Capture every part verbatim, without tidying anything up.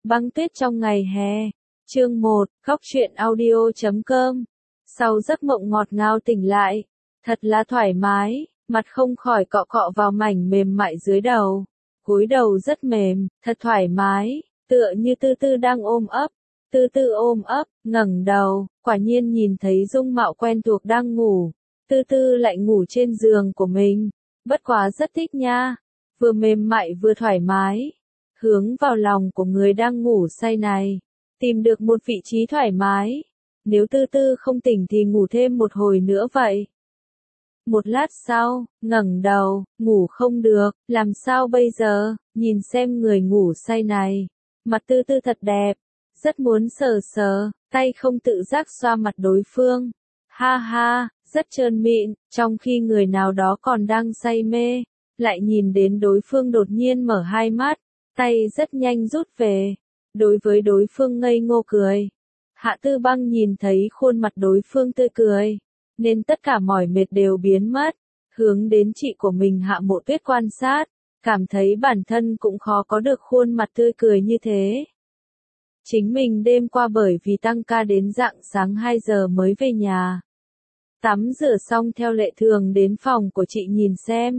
Băng tuyết trong ngày hè. Chương một, khóc chuyện audio chấm com. Sau giấc mộng ngọt ngào tỉnh lại, thật là thoải mái, mặt không khỏi cọ cọ vào mảnh mềm mại dưới đầu. Gối đầu rất mềm, thật thoải mái, tựa như Tư Tư đang ôm ấp. Tư Tư ôm ấp, ngẩng đầu, quả nhiên nhìn thấy dung mạo quen thuộc đang ngủ. Tư Tư lại ngủ trên giường của mình, bất quá rất thích nha, vừa mềm mại vừa thoải mái. Hướng vào lòng của người đang ngủ say này, tìm được một vị trí thoải mái. Nếu Tư Tư không tỉnh thì ngủ thêm một hồi nữa vậy. Một lát sau, ngẩng đầu, ngủ không được, làm sao bây giờ, nhìn xem người ngủ say này. Mặt Tư Tư thật đẹp, rất muốn sờ sờ, tay không tự giác xoa mặt đối phương. Ha ha, rất trơn mịn, trong khi người nào đó còn đang say mê, lại nhìn đến đối phương đột nhiên mở hai mắt, tay rất nhanh rút về. Đối với đối phương ngây ngô cười. Hạ Tư Băng nhìn thấy khuôn mặt đối phương tươi cười, nên tất cả mỏi mệt đều biến mất, hướng đến chị của mình Hạ Mộ Tuyết quan sát, cảm thấy bản thân cũng khó có được khuôn mặt tươi cười như thế. Chính mình đêm qua bởi vì tăng ca đến rạng sáng hai giờ mới về nhà. Tắm rửa xong theo lệ thường đến phòng của chị nhìn xem.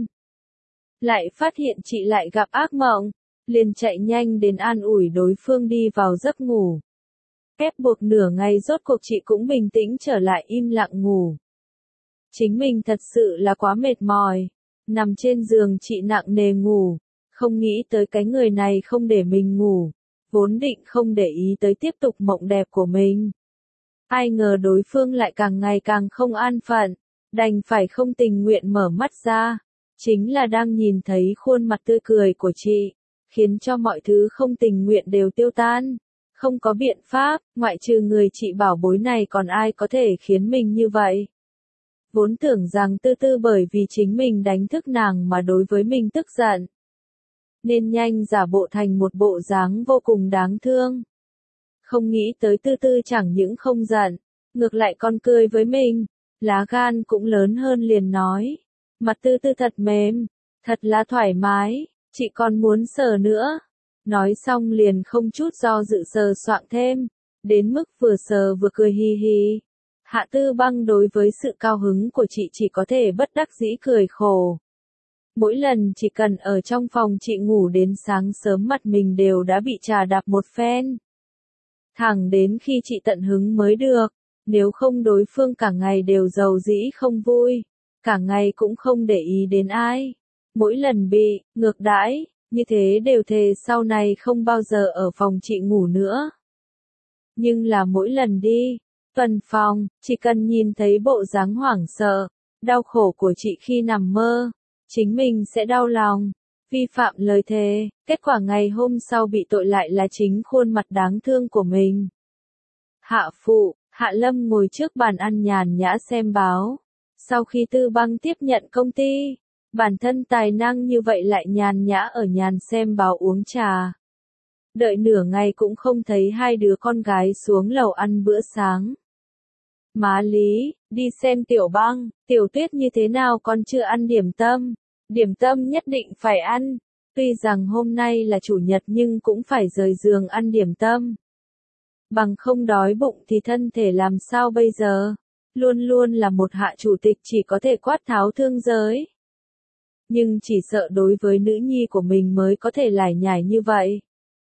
Lại phát hiện chị lại gặp ác mộng, liền chạy nhanh đến an ủi đối phương đi vào giấc ngủ. Ép buộc nửa ngày rốt cuộc chị cũng bình tĩnh trở lại im lặng ngủ. Chính mình thật sự là quá mệt mỏi, nằm trên giường chị nặng nề ngủ, không nghĩ tới cái người này không để mình ngủ, vốn định không để ý tới tiếp tục mộng đẹp của mình. Ai ngờ đối phương lại càng ngày càng không an phận, đành phải không tình nguyện mở mắt ra, chính là đang nhìn thấy khuôn mặt tươi cười của chị, khiến cho mọi thứ không tình nguyện đều tiêu tan. Không có biện pháp, ngoại trừ người chị bảo bối này còn ai có thể khiến mình như vậy. Vốn tưởng rằng Tư Tư bởi vì chính mình đánh thức nàng mà đối với mình tức giận, nên nhanh giả bộ thành một bộ dáng vô cùng đáng thương. Không nghĩ tới Tư Tư chẳng những không giận, ngược lại còn cười với mình, lá gan cũng lớn hơn liền nói. Mặt Tư Tư thật mềm, thật là thoải mái, chị còn muốn sờ nữa. Nói xong liền không chút do dự sờ soạng thêm, đến mức vừa sờ vừa cười hi hi. Hạ Tư Băng đối với sự cao hứng của chị chỉ có thể bất đắc dĩ cười khổ. Mỗi lần chỉ cần ở trong phòng chị ngủ đến sáng sớm mặt mình đều đã bị trà đạp một phen. Thẳng đến khi chị tận hứng mới được, nếu không đối phương cả ngày đều giàu dĩ không vui, cả ngày cũng không để ý đến ai. Mỗi lần bị ngược đãi như thế đều thề sau này không bao giờ ở phòng chị ngủ nữa. Nhưng là mỗi lần đi tuần phòng, chỉ cần nhìn thấy bộ dáng hoảng sợ, đau khổ của chị khi nằm mơ, chính mình sẽ đau lòng, vi phạm lời thề, kết quả ngày hôm sau bị tội lại là chính khuôn mặt đáng thương của mình. Hạ phụ, Hạ Lâm ngồi trước bàn ăn nhàn nhã xem báo. Sau khi Tư Băng tiếp nhận công ty, bản thân tài năng như vậy lại nhàn nhã ở nhàn xem báo uống trà. Đợi nửa ngày cũng không thấy hai đứa con gái xuống lầu ăn bữa sáng. Má Lý, đi xem Tiểu Băng, Tiểu Tuyết như thế nào còn chưa ăn điểm tâm. Điểm tâm nhất định phải ăn, tuy rằng hôm nay là chủ nhật nhưng cũng phải rời giường ăn điểm tâm. Bằng không đói bụng thì thân thể làm sao bây giờ, luôn luôn là một hạ chủ tịch chỉ có thể quát tháo thương giới. Nhưng chỉ sợ đối với nữ nhi của mình mới có thể lải nhải như vậy.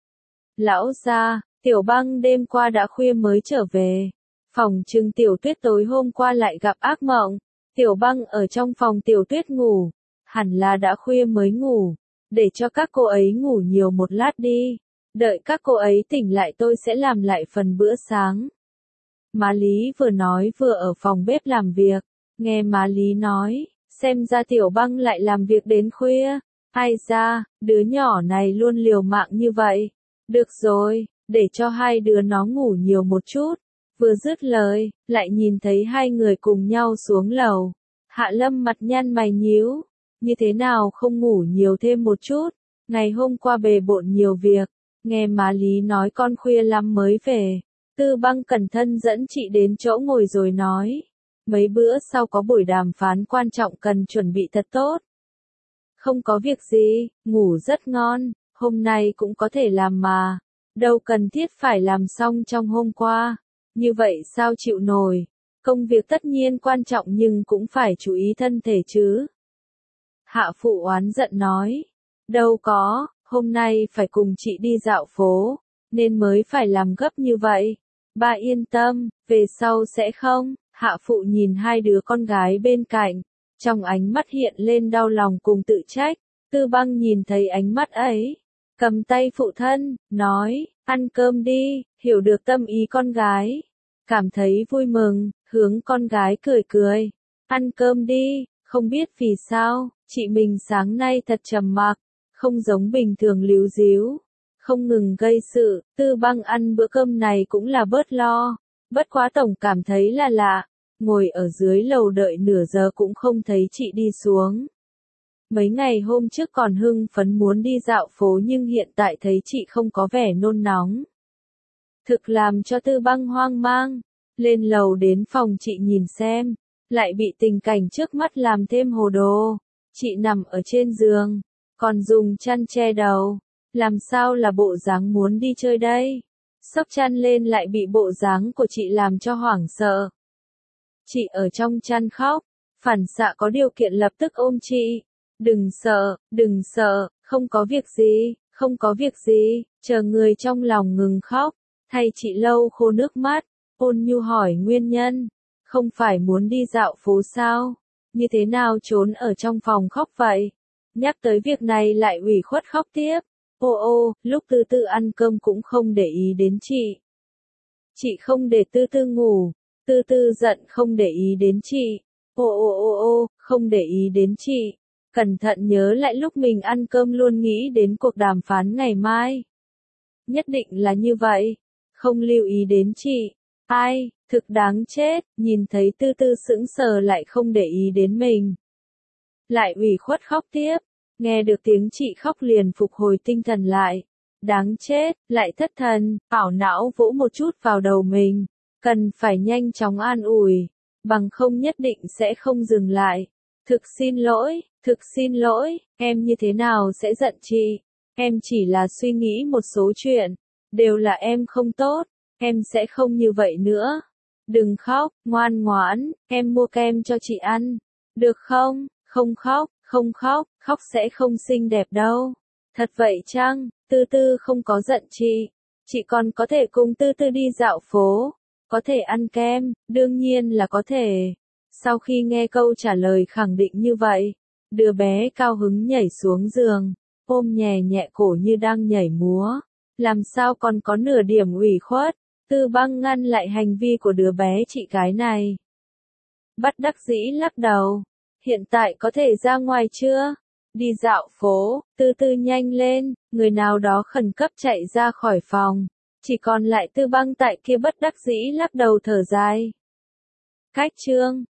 Lão gia, Tiểu Băng đêm qua đã khuya mới trở về. Phòng trừng Tiểu Tuyết tối hôm qua lại gặp ác mộng. Tiểu Băng ở trong phòng Tiểu Tuyết ngủ, hẳn là đã khuya mới ngủ. Để cho các cô ấy ngủ nhiều một lát đi. Đợi các cô ấy tỉnh lại tôi sẽ làm lại phần bữa sáng. Má Lý vừa nói vừa ở phòng bếp làm việc. Nghe má Lý nói, xem ra Tiểu Băng lại làm việc đến khuya. Ai ra, đứa nhỏ này luôn liều mạng như vậy. Được rồi, để cho hai đứa nó ngủ nhiều một chút. Vừa dứt lời, lại nhìn thấy hai người cùng nhau xuống lầu. Hạ Lâm mặt nhăn mày nhíu. Như thế nào không ngủ nhiều thêm một chút. Ngày hôm qua bề bộn nhiều việc. Nghe má Lý nói con khuya lắm mới về. Tư Băng cẩn thận dẫn chị đến chỗ ngồi rồi nói. Mấy bữa sau có buổi đàm phán quan trọng cần chuẩn bị thật tốt. Không có việc gì, ngủ rất ngon, hôm nay cũng có thể làm mà. đâu cần thiết phải làm xong trong hôm qua. Như vậy sao chịu nổi? Công việc tất nhiên quan trọng nhưng cũng phải chú ý thân thể chứ. Hạ phụ oán giận nói. Đâu có, hôm nay phải cùng chị đi dạo phố, nên mới phải làm gấp như vậy. Ba yên tâm, về sau sẽ không. Hạ phụ nhìn hai đứa con gái bên cạnh, trong ánh mắt hiện lên đau lòng cùng tự trách. Tư Băng nhìn thấy ánh mắt ấy, cầm tay phụ thân, nói, ăn cơm đi, hiểu được tâm ý con gái. Cảm thấy vui mừng, hướng con gái cười cười. Ăn cơm đi, không biết vì sao, chị mình sáng nay thật trầm mặc, không giống bình thường líu díu, không ngừng gây sự. Tư Băng ăn bữa cơm này cũng là bớt lo, bất quá tổng cảm thấy là lạ, ngồi ở dưới lầu đợi nửa giờ cũng không thấy chị đi xuống. Mấy ngày hôm trước còn hưng phấn muốn đi dạo phố nhưng hiện tại thấy chị không có vẻ nôn nóng. Thực làm cho Tư Băng hoang mang, lên lầu đến phòng chị nhìn xem, lại bị tình cảnh trước mắt làm thêm hồ đồ. Chị nằm ở trên giường, còn dùng chăn che đầu, làm sao là bộ dáng muốn đi chơi đây? Xốc chăn lên lại bị bộ dáng của chị làm cho hoảng sợ. Chị ở trong chăn khóc, phản xạ có điều kiện lập tức ôm chị. Đừng sợ, đừng sợ, không có việc gì, không có việc gì, chờ người trong lòng ngừng khóc, thay chị lau khô nước mắt, ôn nhu hỏi nguyên nhân, không phải muốn đi dạo phố sao, như thế nào trốn ở trong phòng khóc vậy, nhắc tới việc này lại ủy khuất khóc tiếp, ô ô, lúc Tư Tư ăn cơm cũng không để ý đến chị. Chị không để Tư Tư ngủ, Tư Tư giận không để ý đến chị, ô ô ô ô, không để ý đến chị. Cẩn thận nhớ lại lúc mình ăn cơm luôn nghĩ đến cuộc đàm phán ngày mai. Nhất định là như vậy. Không lưu ý đến chị. Ai, thực đáng chết, nhìn thấy Tư Tư sững sờ lại không để ý đến mình. Lại ủy khuất khóc tiếp. Nghe được tiếng chị khóc liền phục hồi tinh thần lại. Đáng chết, lại thất thần, ảo não vỗ một chút vào đầu mình. Cần phải nhanh chóng an ủi. Bằng không nhất định sẽ không dừng lại. Thực xin lỗi. Thực xin lỗi, em như thế nào sẽ giận chị? Em chỉ là suy nghĩ một số chuyện, đều là em không tốt, em sẽ không như vậy nữa. Đừng khóc, ngoan ngoãn, em mua kem cho chị ăn. Được không? Không khóc, không khóc, khóc sẽ không xinh đẹp đâu. Thật vậy chăng? Tư Tư không có giận chị. Chị còn có thể cùng Tư Tư đi dạo phố, có thể ăn kem, đương nhiên là có thể. Sau khi nghe câu trả lời khẳng định như vậy, đứa bé cao hứng nhảy xuống giường, ôm nhẹ nhẹ cổ như đang nhảy múa. Làm sao còn có nửa điểm ủy khuất? Tư Băng ngăn lại hành vi của đứa bé chị gái này. Bất đắc dĩ lắc đầu. Hiện tại có thể ra ngoài chưa? Đi dạo phố, Tư Tư nhanh lên, người nào đó khẩn cấp chạy ra khỏi phòng. Chỉ còn lại Tư Băng tại kia bất đắc dĩ lắc đầu thở dài. Cách chương